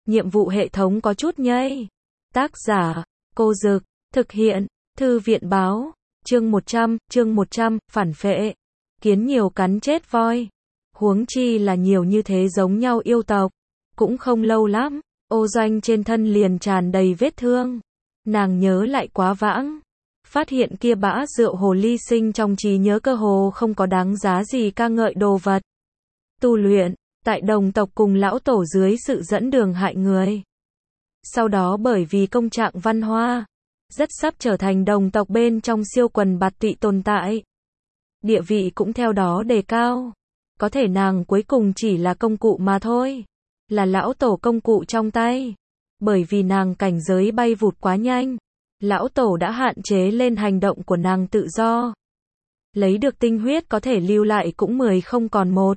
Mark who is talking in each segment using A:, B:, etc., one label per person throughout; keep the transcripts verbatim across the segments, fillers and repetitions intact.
A: nhiệm vụ hệ thống có chút nhây. Tác giả, Cô Dực, thực hiện, Thư viện báo, chương một trăm, chương một trăm, phản phệ. Kiến nhiều cắn chết voi. Huống chi là nhiều như thế giống nhau yêu tộc. Cũng không lâu lắm, Ô Doanh trên thân liền tràn đầy vết thương. Nàng nhớ lại quá vãng. Phát hiện kia bã rượu hồ ly sinh trong trí nhớ cơ hồ không có đáng giá gì ca ngợi đồ vật. Tu luyện, tại đồng tộc cùng lão tổ dưới sự dẫn đường hại người. Sau đó bởi vì công trạng văn hoa, rất sắp trở thành đồng tộc bên trong siêu quần bạt tụy tồn tại. Địa vị cũng theo đó đề cao. Có thể nàng cuối cùng chỉ là công cụ mà thôi. Là lão tổ công cụ trong tay. Bởi vì nàng cảnh giới bay vụt quá nhanh. Lão tổ đã hạn chế lên hành động của nàng tự do. Lấy được tinh huyết có thể lưu lại cũng mười không còn một.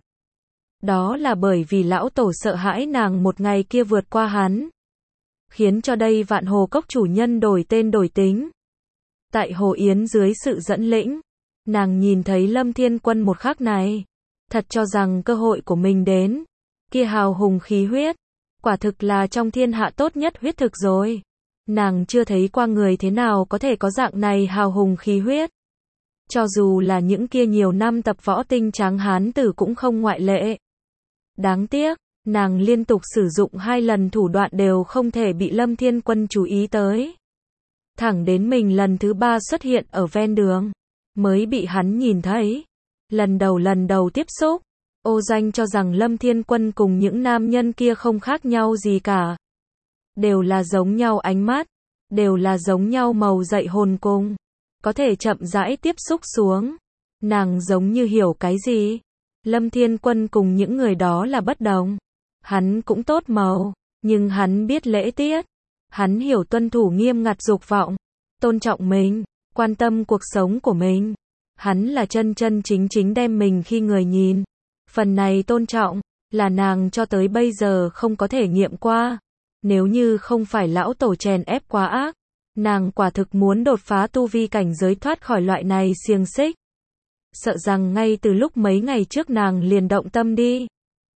A: Đó là bởi vì lão tổ sợ hãi nàng một ngày kia vượt qua hắn. Khiến cho đây Vạn Hồ Cốc chủ nhân đổi tên đổi tính. Tại Hồ Yến dưới sự dẫn lĩnh, nàng nhìn thấy Lâm Thiên Quân một khắc này. Thật cho rằng cơ hội của mình đến. Kia hào hùng khí huyết. Quả thực là trong thiên hạ tốt nhất huyết thực rồi. Nàng chưa thấy qua người thế nào có thể có dạng này hào hùng khí huyết. Cho dù là những kia nhiều năm tập võ tinh tráng hán tử cũng không ngoại lệ. Đáng tiếc, nàng liên tục sử dụng hai lần thủ đoạn đều không thể bị Lâm Thiên Quân chú ý tới. Thẳng đến mình lần thứ ba xuất hiện ở ven đường, mới bị hắn nhìn thấy. Lần đầu lần đầu tiếp xúc, Ô Doanh cho rằng Lâm Thiên Quân cùng những nam nhân kia không khác nhau gì cả. Đều là giống nhau ánh mắt, đều là giống nhau màu dậy hồn cung. Có thể chậm rãi tiếp xúc xuống. Nàng giống như hiểu cái gì? Lâm Thiên Quân cùng những người đó là bất đồng. Hắn cũng tốt màu, nhưng hắn biết lễ tiết. Hắn hiểu tuân thủ nghiêm ngặt dục vọng, tôn trọng mình, quan tâm cuộc sống của mình. Hắn là chân chân chính chính đem mình khi người nhìn. Phần này tôn trọng, là nàng cho tới bây giờ không có thể nghiệm qua. Nếu như không phải lão tổ chèn ép quá ác, nàng quả thực muốn đột phá tu vi cảnh giới thoát khỏi loại này xiềng xích. Sợ rằng ngay từ lúc mấy ngày trước nàng liền động tâm đi.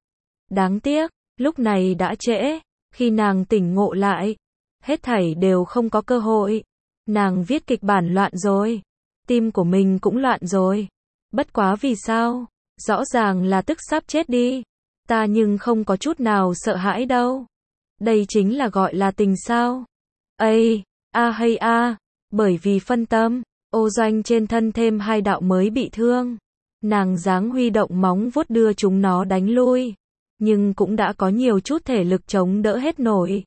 A: Đáng tiếc, lúc này đã trễ, khi nàng tỉnh ngộ lại, hết thảy đều không có cơ hội. Nàng viết kịch bản loạn rồi, tim của mình cũng loạn rồi. Bất quá vì sao? Rõ ràng là tức sắp chết đi. Ta nhưng không có chút nào sợ hãi đâu. Đây chính là gọi là tình sao? Ây, a hay a, bởi vì phân tâm, Ô Doanh trên thân thêm hai đạo mới bị thương. Nàng dáng huy động móng vuốt đưa chúng nó đánh lui, nhưng cũng đã có nhiều chút thể lực chống đỡ hết nổi.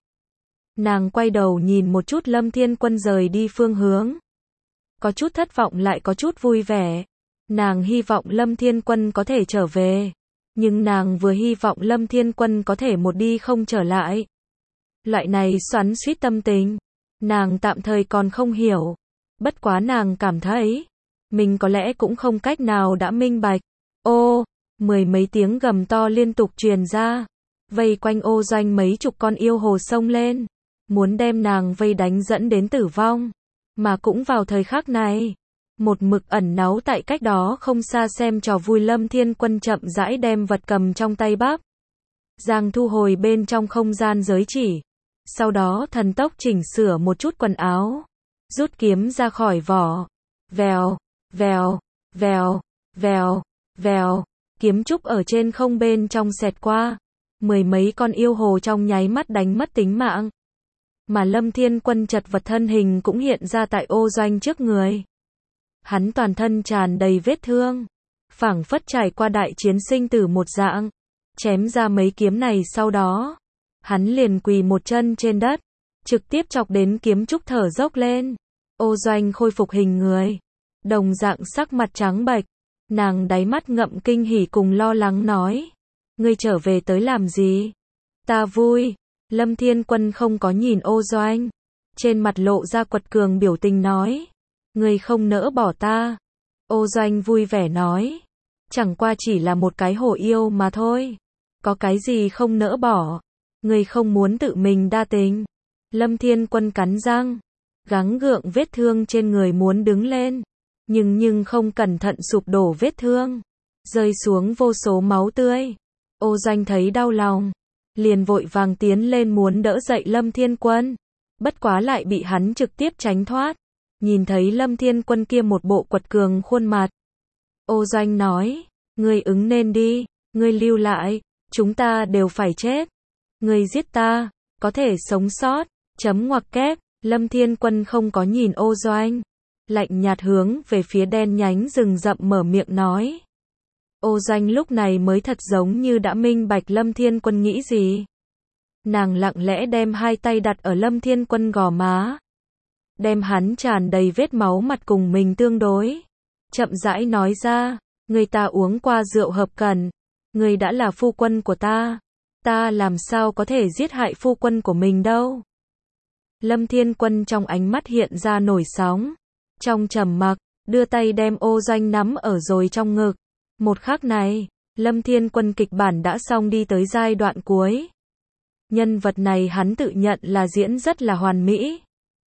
A: Nàng quay đầu nhìn một chút Lâm Thiên Quân rời đi phương hướng. Có chút thất vọng lại có chút vui vẻ. Nàng hy vọng Lâm Thiên Quân có thể trở về. Nhưng nàng vừa hy vọng Lâm Thiên Quân có thể một đi không trở lại. Loại này xoắn xuýt tâm tình, nàng tạm thời còn không hiểu. Bất quá nàng cảm thấy, mình có lẽ cũng không cách nào đã minh bạch. Ô, mười mấy tiếng gầm to liên tục truyền ra. Vây quanh Ô Doanh mấy chục con yêu hồ xông lên. Muốn đem nàng vây đánh dẫn đến tử vong. Mà cũng vào thời khắc này, một mực ẩn náu tại cách đó không xa xem trò vui Lâm Thiên Quân chậm rãi đem vật cầm trong tay bắp. Giang thu hồi bên trong không gian giới chỉ. Sau đó thần tốc chỉnh sửa một chút quần áo. Rút kiếm ra khỏi vỏ. Vèo, vèo, vèo, vèo, vèo. Kiếm trúc ở trên không bên trong xẹt qua. Mười mấy con yêu hồ trong nháy mắt đánh mất tính mạng. Mà Lâm Thiên Quân chật vật thân hình cũng hiện ra tại Ô Doanh trước người. Hắn toàn thân tràn đầy vết thương. Phảng phất trải qua đại chiến sinh tử một dạng. Chém ra mấy kiếm này sau đó. Hắn liền quỳ một chân trên đất. Trực tiếp chọc đến kiếm trúc thở dốc lên. Ô Doanh khôi phục hình người. Đồng dạng sắc mặt trắng bệch. Nàng đáy mắt ngậm kinh hỉ cùng lo lắng nói. Ngươi trở về tới làm gì? Ta vui. Lâm Thiên Quân không có nhìn Ô Doanh. Trên mặt lộ ra quật cường biểu tình nói. Ngươi không nỡ bỏ ta. Ô Doanh vui vẻ nói. Chẳng qua chỉ là một cái hồ yêu mà thôi. Có cái gì không nỡ bỏ. Ngươi không muốn tự mình đa tình. Lâm Thiên Quân cắn răng. Gắng gượng vết thương trên người muốn đứng lên. Nhưng nhưng không cẩn thận sụp đổ vết thương. Rơi xuống vô số máu tươi. Ô Doanh thấy đau lòng. liền vội vàng tiến lên muốn đỡ dậy Lâm Thiên Quân. Bất quá lại bị hắn trực tiếp tránh thoát. Nhìn thấy Lâm Thiên Quân kia một bộ quật cường khuôn mặt. Ô Doanh nói, ngươi ứng nên đi, ngươi lưu lại, chúng ta đều phải chết. Ngươi giết ta, có thể sống sót, chấm ngoặc kép, Lâm Thiên Quân không có nhìn Ô Doanh. Lạnh nhạt hướng về phía đen nhánh rừng rậm mở miệng nói. Ô Doanh lúc này mới thật giống như đã minh bạch Lâm Thiên Quân nghĩ gì. Nàng lặng lẽ đem hai tay đặt ở Lâm Thiên Quân gò má. Đem hắn tràn đầy vết máu mặt cùng mình tương đối. Chậm rãi nói ra, người ta uống qua rượu hợp cần. Người đã là phu quân của ta. Ta làm sao có thể giết hại phu quân của mình đâu. Lâm Thiên Quân trong ánh mắt hiện ra nổi sóng. Trong trầm mặc, đưa tay đem Ô Doanh nắm ở rồi trong ngực. Một khắc này, Lâm Thiên Quân kịch bản đã xong đi tới giai đoạn cuối. Nhân vật này hắn tự nhận là diễn rất là hoàn mỹ.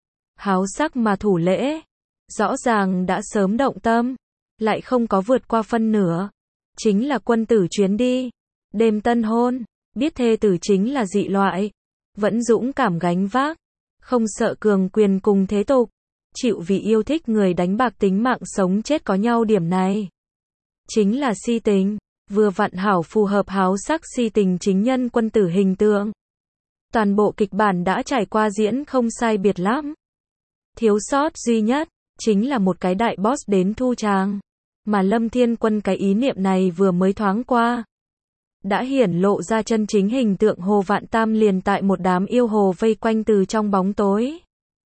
A: Háo sắc mà thủ lễ. Rõ ràng đã sớm động tâm. Lại không có vượt qua phân nửa. Chính là quân tử chuyến đi. Đêm tân hôn. Biết thê tử chính là dị loại. Vẫn dũng cảm gánh vác. Không sợ cường quyền cùng thế tục. Chịu vì yêu thích người đánh bạc tính mạng sống chết có nhau điểm này. Chính là si tình. Vừa vặn hảo phù hợp háo sắc si tình chính nhân quân tử hình tượng. Toàn bộ kịch bản đã trải qua diễn không sai biệt lắm. Thiếu sót duy nhất, chính là một cái đại boss đến thu chàng. Mà Lâm Thiên Quân cái ý niệm này vừa mới thoáng qua. Đã hiển lộ ra chân chính hình tượng Hồ Vạn Tam liền tại một đám yêu hồ vây quanh từ trong bóng tối.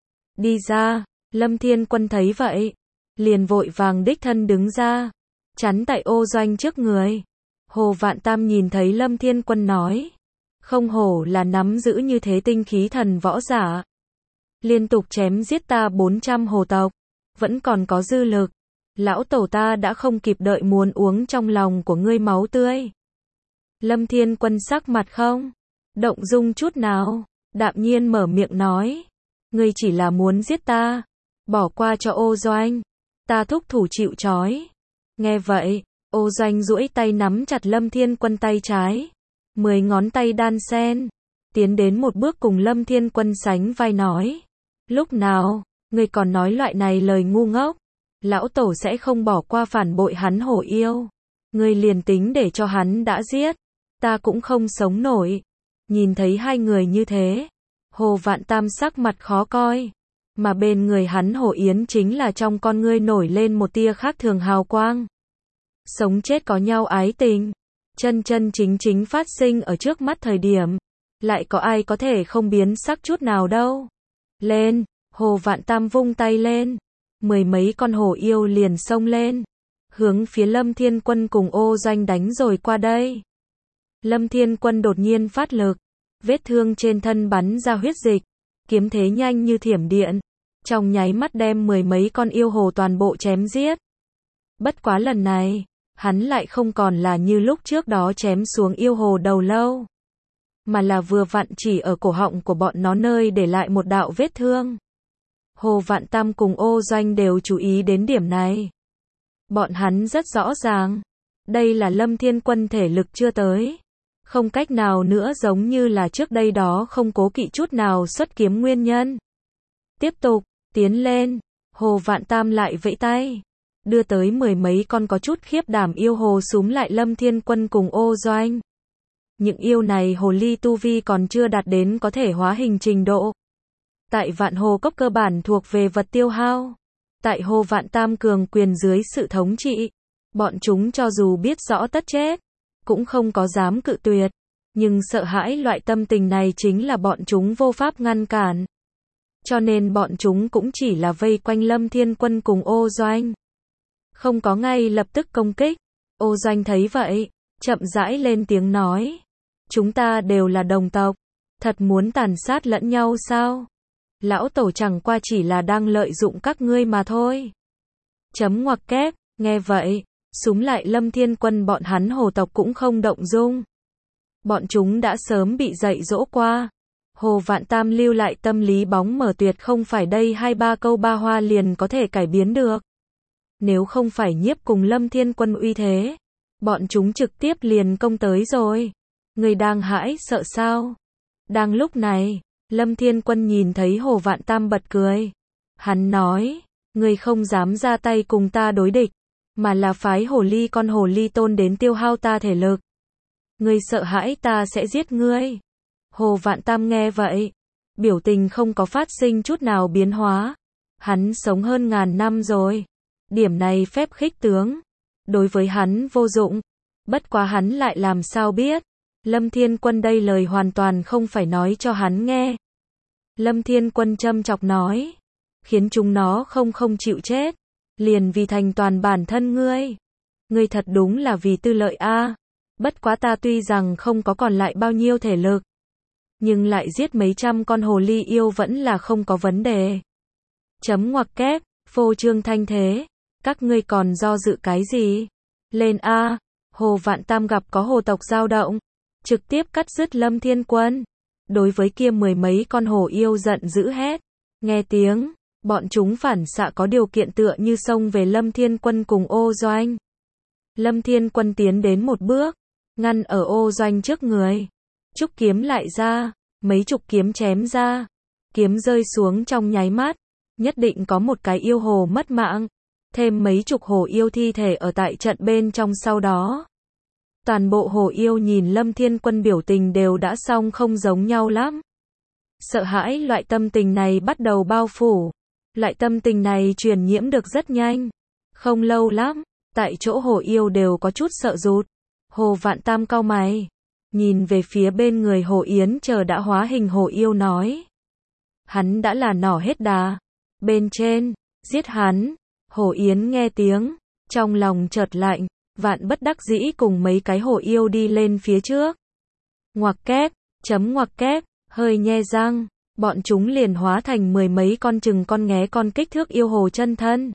A: Đi ra, Lâm Thiên Quân thấy vậy. Liền vội vàng đích thân đứng ra. Chắn tại Ô Doanh trước người. Hồ Vạn Tam nhìn thấy Lâm Thiên Quân nói. Không hổ là nắm giữ như thế tinh khí thần võ giả. Liên tục chém giết ta bốn trăm hồ tộc. Vẫn còn có dư lực. Lão tổ ta đã không kịp đợi muốn uống trong lòng của ngươi máu tươi. Lâm Thiên Quân sắc mặt không động dung chút nào. Đạm nhiên mở miệng nói. Ngươi chỉ là muốn giết ta. Bỏ qua cho Ô Doanh. Ta thúc thủ chịu trói. Nghe vậy, Ô Doanh duỗi tay nắm chặt Lâm Thiên Quân tay trái. Mười ngón tay đan xen. Tiến đến một bước cùng Lâm Thiên Quân sánh vai nói. Lúc nào, ngươi còn nói loại này lời ngu ngốc. Lão tổ sẽ không bỏ qua phản bội hắn hổ yêu. Ngươi liền tính để cho hắn đã giết. Ta cũng không sống nổi. Nhìn thấy hai người như thế. Hồ Vạn Tam sắc mặt khó coi. Mà bên người hắn Hồ Yến chính là trong con ngươi nổi lên một tia khác thường hào quang. Sống chết có nhau ái tình. Chân chân chính chính phát sinh ở trước mắt thời điểm. Lại có ai có thể không biến sắc chút nào đâu. Lên, Hồ Vạn Tam vung tay lên. Mười mấy con hổ yêu liền xông lên. Hướng phía Lâm Thiên Quân cùng Ô Doanh đánh rồi qua đây. Lâm Thiên Quân đột nhiên phát lực. Vết thương trên thân bắn ra huyết dịch. Kiếm thế nhanh như thiểm điện. Trong nháy mắt đem mười mấy con yêu hồ toàn bộ chém giết. Bất quá lần này, hắn lại không còn là như lúc trước đó chém xuống yêu hồ đầu lâu. Mà là vừa vặn chỉ ở cổ họng của bọn nó nơi để lại một đạo vết thương. Hồ Vạn Tam cùng Ô Doanh đều chú ý đến điểm này. Bọn hắn rất rõ ràng. Đây là Lâm Thiên Quân thể lực chưa tới. Không cách nào nữa giống như là trước đây đó không cố kỵ chút nào xuất kiếm nguyên nhân. Tiếp tục, tiến lên. Hồ Vạn Tam lại vẫy tay. Đưa tới mười mấy con có chút khiếp đảm yêu hồ súm lại Lâm Thiên Quân cùng Ô Doanh. Những yêu này hồ ly tu vi còn chưa đạt đến có thể hóa hình trình độ. Tại Vạn Hồ Cốc cơ bản thuộc về vật tiêu hao. Tại Hồ Vạn Tam cường quyền dưới sự thống trị. Bọn chúng cho dù biết rõ tất chết. Cũng không có dám cự tuyệt. Nhưng sợ hãi loại tâm tình này chính là bọn chúng vô pháp ngăn cản. Cho nên bọn chúng cũng chỉ là vây quanh Lâm Thiên Quân cùng Ô Doanh. Không có ngay lập tức công kích. Ô Doanh thấy vậy, chậm rãi lên tiếng nói. Chúng ta đều là đồng tộc. Thật muốn tàn sát lẫn nhau sao? Lão tổ chẳng qua chỉ là đang lợi dụng các ngươi mà thôi. Chấm ngoặc kép, nghe vậy, súm lại Lâm Thiên Quân bọn hắn hồ tộc cũng không động dung. Bọn chúng đã sớm bị dạy dỗ qua. Hồ Vạn Tam lưu lại tâm lý bóng mở tuyệt không phải đây hai ba câu ba hoa liền có thể cải biến được. Nếu không phải nhiếp cùng Lâm Thiên Quân uy thế, bọn chúng trực tiếp liền công tới rồi. Ngươi đang hãi sợ sao? Đang lúc này, Lâm Thiên Quân nhìn thấy Hồ Vạn Tam bật cười. Hắn nói, ngươi không dám ra tay cùng ta đối địch, mà là phái hồ ly con hồ ly tôn đến tiêu hao ta thể lực. Ngươi sợ hãi ta sẽ giết ngươi. Hồ Vạn Tam nghe vậy, biểu tình không có phát sinh chút nào biến hóa. Hắn sống hơn ngàn năm rồi. Điểm này phép khích tướng, đối với hắn vô dụng. Bất quá hắn lại làm sao biết. Lâm Thiên Quân đây lời hoàn toàn không phải nói cho hắn nghe. Lâm Thiên Quân châm chọc nói, khiến chúng nó không không chịu chết, liền vì thành toàn bản thân ngươi. Ngươi thật đúng là vì tư lợi a. À. Bất quá ta tuy rằng không có còn lại bao nhiêu thể lực, nhưng lại giết mấy trăm con hồ ly yêu vẫn là không có vấn đề. Chấm ngoặc kép, phô trương thanh thế, các ngươi còn do dự cái gì? Lên a. À. Hồ Vạn Tam gặp có hồ tộc dao động, trực tiếp cắt dứt Lâm Thiên Quân. Đối với kia mười mấy con hổ yêu giận dữ hét. Nghe tiếng, bọn chúng phản xạ có điều kiện tựa như xông về Lâm Thiên Quân cùng Ô Doanh. Lâm Thiên Quân tiến đến một bước, ngăn ở Ô Doanh trước người. Trúc kiếm lại ra, mấy chục kiếm chém ra. Kiếm rơi xuống trong nháy mắt, nhất định có một cái yêu hồ mất mạng. Thêm mấy chục hổ yêu thi thể ở tại trận bên trong sau đó. Toàn bộ hổ yêu nhìn Lâm Thiên Quân biểu tình đều đã xong không giống nhau lắm. Sợ hãi loại tâm tình này bắt đầu bao phủ. Loại tâm tình này truyền nhiễm được rất nhanh. Không lâu lắm, tại chỗ hổ yêu đều có chút sợ rụt. Hồ Vạn Tam cau mày, nhìn về phía bên người Hồ Yến chờ đã hóa hình hổ yêu nói. Hắn đã là nỏ hết đà. Bên trên, giết hắn. Hồ Yến nghe tiếng, trong lòng chợt lạnh, vạn bất đắc dĩ cùng mấy cái hổ yêu đi lên phía trước. Ngoặc kép, chấm ngoặc kép, hơi nhe răng, bọn chúng liền hóa thành mười mấy con chừng con nghé con kích thước yêu hồ chân thân.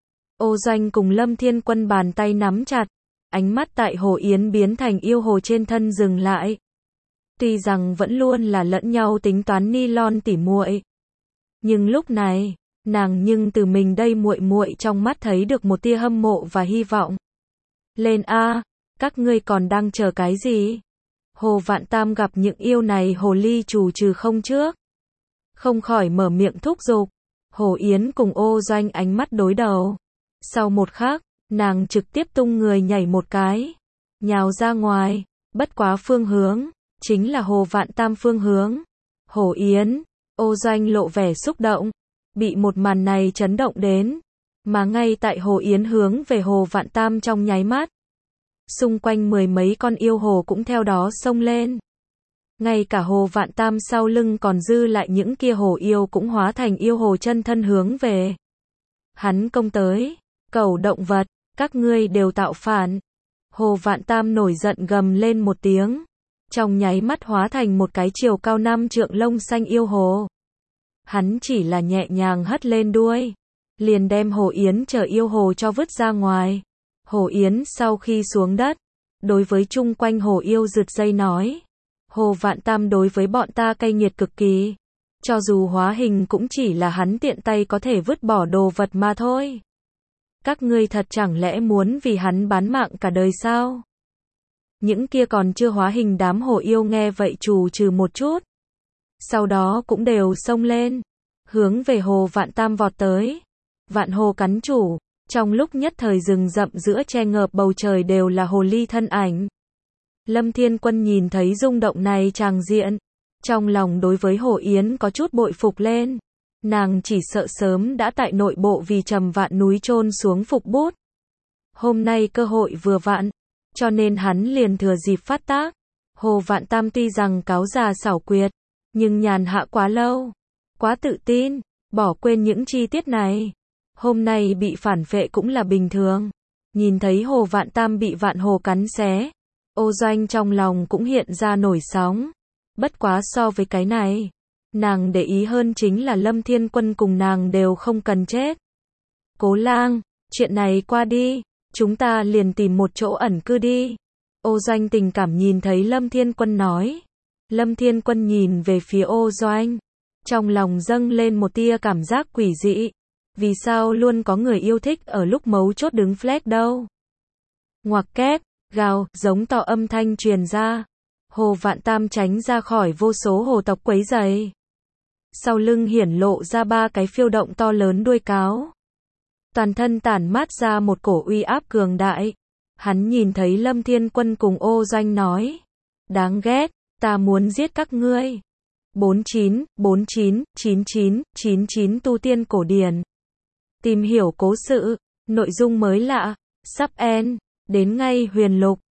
A: Ô Doanh cùng Lâm Thiên Quân bàn tay nắm chặt, ánh mắt tại Hồ Yến biến thành yêu hồ trên thân dừng lại. Tuy rằng vẫn luôn là lẫn nhau tính toán nylon tỉ muội, nhưng lúc này, nàng nhưng từ mình đây muội muội trong mắt thấy được một tia hâm mộ và hy vọng. Lên a, à, các ngươi còn đang chờ cái gì? Hồ Vạn Tam gặp những yêu này hồ ly trù trừ không trước, không khỏi mở miệng thúc giục. Hồ Yến cùng Ô Doanh ánh mắt đối đầu. Sau một khắc, nàng trực tiếp tung người nhảy một cái, nhào ra ngoài, bất quá phương hướng, chính là Hồ Vạn Tam phương hướng. Hồ Yến, Ô Doanh lộ vẻ xúc động, bị một màn này chấn động đến, mà ngay tại Hồ Yến hướng về Hồ Vạn Tam trong nháy mắt, xung quanh mười mấy con yêu hồ cũng theo đó xông lên. Ngay cả Hồ Vạn Tam sau lưng còn dư lại những kia hồ yêu cũng hóa thành yêu hồ chân thân hướng về hắn công tới. Cẩu động vật, các ngươi đều tạo phản. Hồ Vạn Tam nổi giận gầm lên một tiếng, trong nháy mắt hóa thành một cái chiều cao năm trượng lông xanh yêu hồ. Hắn chỉ là nhẹ nhàng hất lên đuôi, liền đem Hồ Yến chờ yêu hồ cho vứt ra ngoài. Hồ Yến sau khi xuống đất, đối với chung quanh hồ yêu rượt dây nói. Hồ Vạn Tam đối với bọn ta cay nghiệt cực kỳ. Cho dù hóa hình cũng chỉ là hắn tiện tay có thể vứt bỏ đồ vật mà thôi. Các ngươi thật chẳng lẽ muốn vì hắn bán mạng cả đời sao? Những kia còn chưa hóa hình đám hồ yêu nghe vậy trù trừ một chút. Sau đó cũng đều xông lên, hướng về Hồ Vạn Tam vọt tới. Vạn hồ cắn chủ, trong lúc nhất thời rừng rậm giữa che ngợp bầu trời đều là hồ ly thân ảnh. Lâm Thiên Quân nhìn thấy rung động này tràng diện, trong lòng đối với Hồ Yến có chút bội phục lên. Nàng chỉ sợ sớm đã tại nội bộ vì trầm vạn núi chôn xuống phục bút. Hôm nay cơ hội vừa vặn, cho nên hắn liền thừa dịp phát tác. Hồ Vạn Tam tuy rằng cáo già xảo quyệt, nhưng nhàn hạ quá lâu, quá tự tin, bỏ quên những chi tiết này. Hôm nay bị phản phệ cũng là bình thường. Nhìn thấy Hồ Vạn Tam bị vạn hồ cắn xé, Ô Doanh trong lòng cũng hiện ra nổi sóng. Bất quá so với cái này, nàng để ý hơn chính là Lâm Thiên Quân cùng nàng đều không cần chết. Cố Lang, chuyện này qua đi, chúng ta liền tìm một chỗ ẩn cư đi. Ô Doanh tình cảm nhìn thấy Lâm Thiên Quân nói. Lâm Thiên Quân nhìn về phía Ô Doanh, trong lòng dâng lên một tia cảm giác quỷ dị. Vì sao luôn có người yêu thích ở lúc mấu chốt đứng flag đâu? Ngoặc kép, gào, giống to âm thanh truyền ra. Hồ Vạn Tam tránh ra khỏi vô số hồ tộc quấy rầy. Sau lưng hiển lộ ra ba cái phiêu động to lớn đuôi cáo. Toàn thân tản mát ra một cổ uy áp cường đại. Hắn nhìn thấy Lâm Thiên Quân cùng Ô Doanh nói. Đáng ghét, ta muốn giết các ngươi. bốn chín, bốn chín, chín chín, chín chín tu tiên cổ điển. Tìm hiểu cố sự, nội dung mới lạ, sắp end, đến ngay huyền lục.